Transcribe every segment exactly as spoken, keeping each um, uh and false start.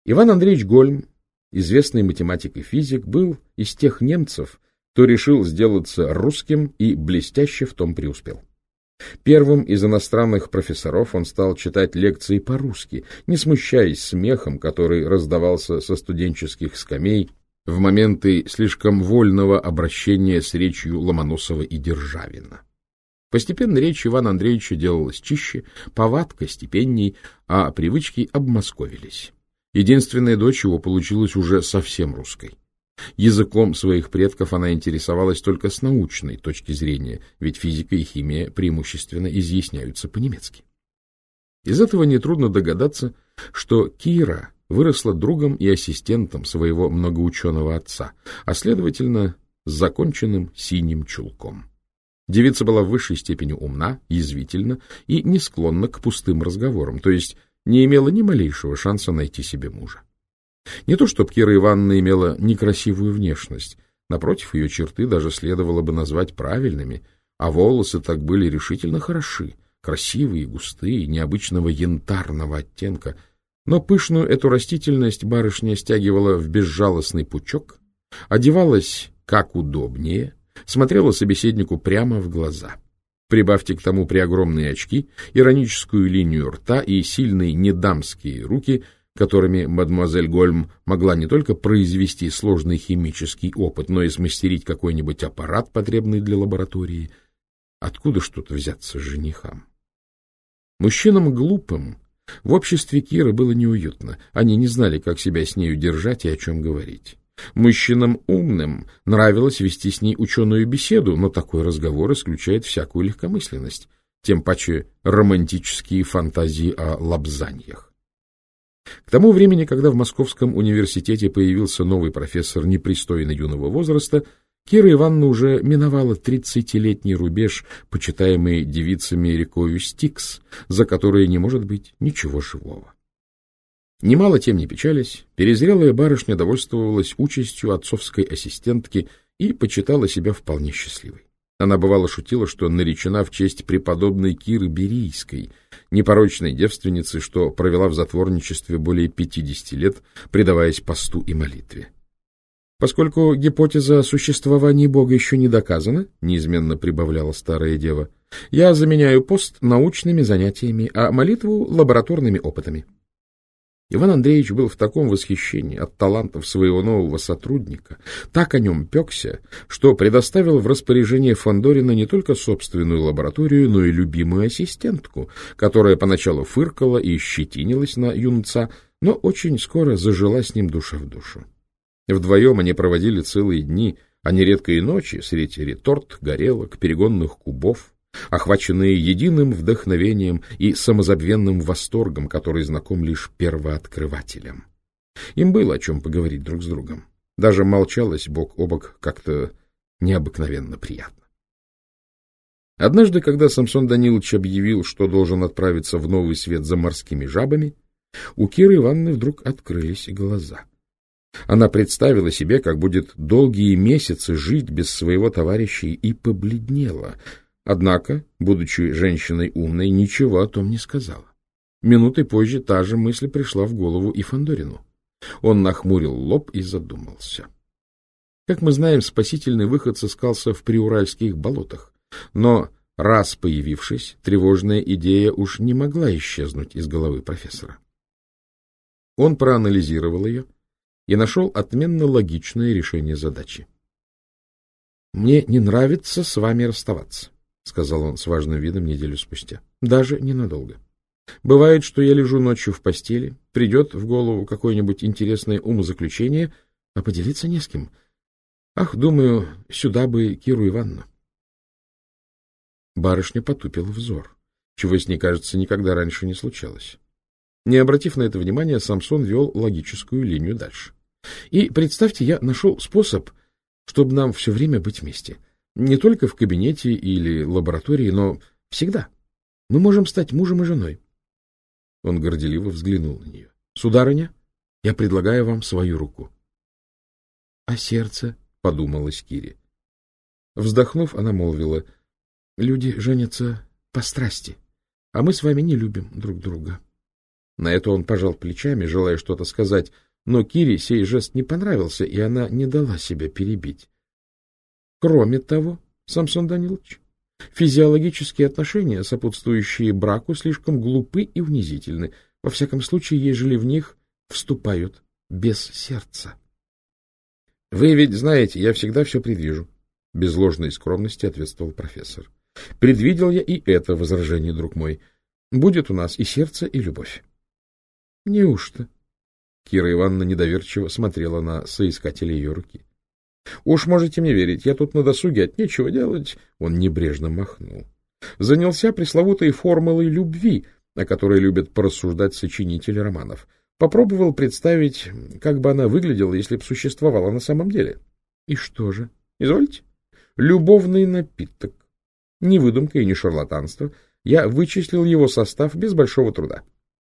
Иван Андреевич Гольм, известный математик и физик, был из тех немцев, кто решил сделаться русским и блестяще в том преуспел. Первым из иностранных профессоров он стал читать лекции по-русски, не смущаясь смехом, который раздавался со студенческих скамей в моменты слишком вольного обращения с речью Ломоносова и Державина. Постепенно речь Ивана Андреевича делалась чище, повадка степенней, а привычки обмосковились. Единственная дочь его получилась уже совсем русской. Языком своих предков она интересовалась только с научной точки зрения, ведь физика и химия преимущественно изъясняются по-немецки. Из этого нетрудно догадаться, что Кира выросла другом и ассистентом своего многоученого отца, а, следовательно, с законченным синим чулком. Девица была в высшей степени умна, язвительна и не склонна к пустым разговорам, то есть не имела ни малейшего шанса найти себе мужа. Не то чтобы Кира Ивановна имела некрасивую внешность, напротив, ее черты даже следовало бы назвать правильными, а волосы так были решительно хороши, красивые, густые, необычного янтарного оттенка, но пышную эту растительность барышня стягивала в безжалостный пучок, одевалась как удобнее, смотрела собеседнику прямо в глаза. Прибавьте к тому преогромные очки, ироническую линию рта и сильные недамские руки, которыми мадемуазель Гольм могла не только произвести сложный химический опыт, но и смастерить какой-нибудь аппарат, потребный для лаборатории. Откуда что-то взяться женихам? Мужчинам глупым в обществе Киры было неуютно. Они не знали, как себя с нею держать и о чем говорить. Мужчинам умным нравилось вести с ней ученую беседу, но такой разговор исключает всякую легкомысленность, тем паче романтические фантазии о лобзаньях. К тому времени, когда в Московском университете появился новый профессор непристойно юного возраста, Кира Ивановна уже миновала тридцатилетний рубеж, почитаемый девицами рекою Стикс, за которой не может быть ничего живого. Немало тем не печались, перезрелая барышня довольствовалась участью отцовской ассистентки и почитала себя вполне счастливой. Она бывало шутила, что наречена в честь преподобной Киры Берийской, непорочной девственницы, что провела в затворничестве более пятидесяти лет, предаваясь посту и молитве. Поскольку гипотеза о существовании Бога еще не доказана, неизменно прибавляла старая дева, я заменяю пост научными занятиями, а молитву лабораторными опытами. Иван Андреевич был в таком восхищении от талантов своего нового сотрудника, так о нем пекся, что предоставил в распоряжение Фандорина не только собственную лабораторию, но и любимую ассистентку, которая поначалу фыркала и щетинилась на юнца, но очень скоро зажила с ним душа в душу. Вдвоем они проводили целые дни, а нередко и ночи, среди реторт, горелок, перегонных кубов, охваченные единым вдохновением и самозабвенным восторгом, который знаком лишь первооткрывателям. Им было о чем поговорить друг с другом. Даже молчалось бок о бок как-то необыкновенно приятно. Однажды, когда Самсон Данилович объявил, что должен отправиться в новый свет за морскими жабами, у Киры Ивановны вдруг открылись глаза. Она представила себе, как будет долгие месяцы жить без своего товарища, и побледнела. Однако, будучи женщиной умной, ничего о том не сказала. Минутой позже та же мысль пришла в голову и Фандорину. Он нахмурил лоб и задумался. Как мы знаем, спасительный выход сыскался в приуральских болотах, но, раз появившись, тревожная идея уж не могла исчезнуть из головы профессора. Он проанализировал ее и нашел отменно логичное решение задачи. — Мне не нравится с вами расставаться, — сказал он с важным видом неделю спустя. — Даже ненадолго. Бывает, что я лежу ночью в постели, придет в голову какое-нибудь интересное умозаключение, а поделиться не с кем. Ах, думаю, сюда бы Киру Ивановну. Барышня потупила взор, чего с ней, кажется, никогда раньше не случалось. Не обратив на это внимания, Самсон вел логическую линию дальше. И, представьте, я нашел способ, чтобы нам все время быть вместе. Не только в кабинете или лаборатории, но всегда. Мы можем стать мужем и женой. Он горделиво взглянул на нее. — Сударыня, я предлагаю вам свою руку. — А сердце? — подумалась Кире. Вздохнув, она молвила: — Люди женятся по страсти, а мы с вами не любим друг друга. На это он пожал плечами, желая что-то сказать, но Кире сей жест не понравился, и она не дала себя перебить. Кроме того, Самсон Данилович, физиологические отношения, сопутствующие браку, слишком глупы и унизительны, во всяком случае, ежели в них вступают без сердца. — Вы ведь знаете, я всегда все предвижу, — без ложной скромности ответствовал профессор. — Предвидел я и это возражение, друг мой. Будет у нас и сердце, и любовь. — Неужто? Кира Ивановна недоверчиво смотрела на соискателя ее руки. — Уж можете мне верить, я тут на досуге от нечего делать. Он небрежно махнул. Занялся пресловутой формулой любви, о которой любят порассуждать сочинители романов. Попробовал представить, как бы она выглядела, если б существовала на самом деле. И что же? Извольте. Любовный напиток. Ни выдумка и ни шарлатанство. Я вычислил его состав без большого труда.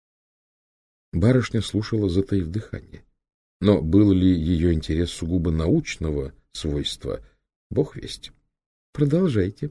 Барышня слушала, затаив дыхание. Но был ли ее интерес сугубо научного свойства, бог весть. Продолжайте.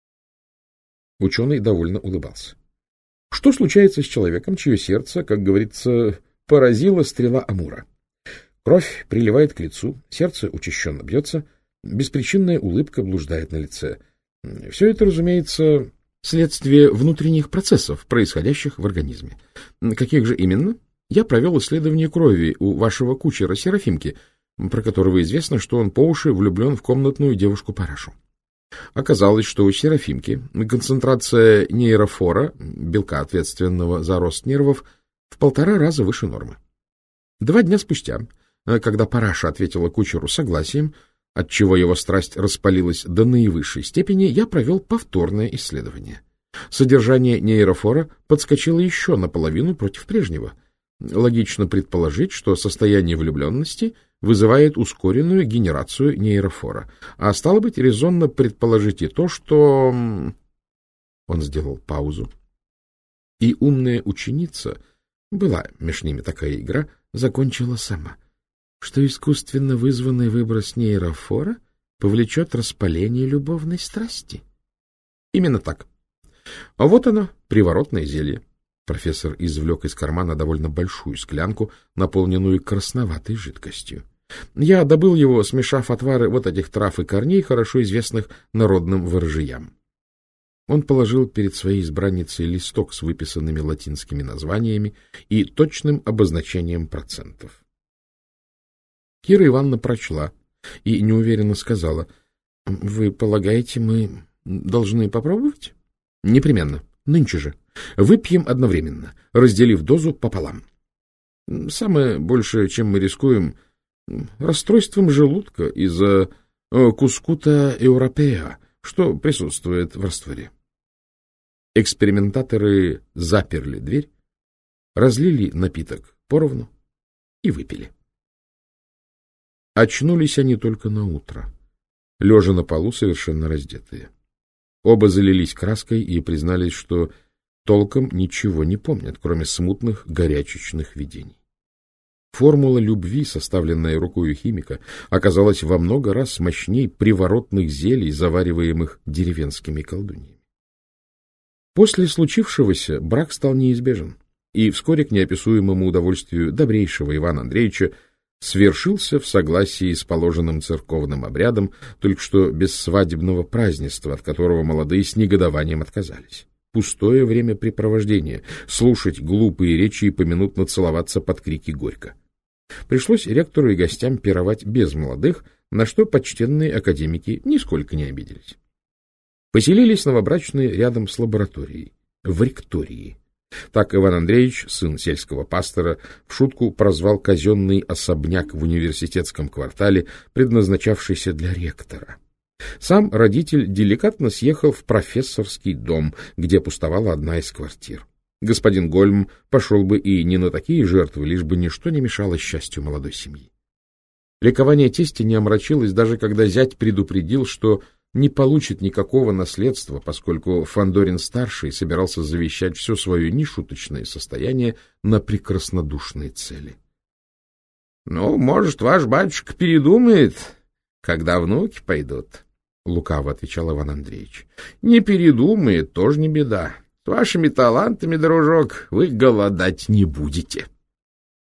Ученый довольно улыбался. Что случается с человеком, чье сердце, как говорится, поразила стрела Амура? Кровь приливает к лицу, сердце учащенно бьется, беспричинная улыбка блуждает на лице. Все это, разумеется, следствие внутренних процессов, происходящих в организме. Каких же именно? Я провел исследование крови у вашего кучера Серафимки, про которого известно, что он по уши влюблен в комнатную девушку Парашу. Оказалось, что у Серафимки концентрация нейрофора, белка, ответственного за рост нервов, в полтора раза выше нормы. Два дня спустя, когда Параша ответила кучеру согласием, отчего его страсть распалилась до наивысшей степени, я провел повторное исследование. Содержание нейрофора подскочило еще наполовину против прежнего. Логично предположить, что состояние влюбленности вызывает ускоренную генерацию нейрофора, а стало быть, резонно предположить и то, что... Он сделал паузу. И умная ученица, была между ними такая игра, закончила сама, что искусственно вызванный выброс нейрофора повлечет распаление любовной страсти. Именно так. А вот оно, приворотное зелье. Профессор извлек из кармана довольно большую склянку, наполненную красноватой жидкостью. Я добыл его, смешав отвары вот этих трав и корней, хорошо известных народным ворожьям. Он положил перед своей избранницей листок с выписанными латинскими названиями и точным обозначением процентов. Кира Ивановна прочла и неуверенно сказала: — Вы полагаете, мы должны попробовать? — Непременно. Нынче же. Выпьем одновременно, разделив дозу пополам. Самое большее, чем мы рискуем, расстройством желудка из-за кускута европеа, что присутствует в растворе. Экспериментаторы заперли дверь, разлили напиток поровну и выпили. Очнулись они только на утро, лежа на полу, совершенно раздетые. Оба залились краской и признались, что толком ничего не помнят, кроме смутных горячечных видений. Формула любви, составленная рукою химика, оказалась во много раз мощней приворотных зелий, завариваемых деревенскими колдуньями. После случившегося брак стал неизбежен, и вскоре к неописуемому удовольствию добрейшего Ивана Андреевича свершился в согласии с положенным церковным обрядом, только что без свадебного празднества, от которого молодые с негодованием отказались. Пустое времяпрепровождение — слушать глупые речи и поминутно целоваться под крики горько. Пришлось ректору и гостям пировать без молодых, на что почтенные академики нисколько не обиделись. Поселились новобрачные рядом с лабораторией, в ректории. Так Иван Андреевич, сын сельского пастора, в шутку прозвал казенный особняк в университетском квартале, предназначавшийся для ректора. Сам родитель деликатно съехал в профессорский дом, где пустовала одна из квартир. Господин Гольм пошел бы и не на такие жертвы, лишь бы ничто не мешало счастью молодой семьи. Ликование тестя не омрачилось, даже когда зять предупредил, что не получит никакого наследства, поскольку Фандорин-старший собирался завещать все свое нешуточное состояние на прекраснодушные цели. — Ну, может, ваш батюшка передумает, когда внуки пойдут, — лукаво отвечал Иван Андреевич. — Не передумает, тоже не беда. С вашими талантами, дружок, вы голодать не будете.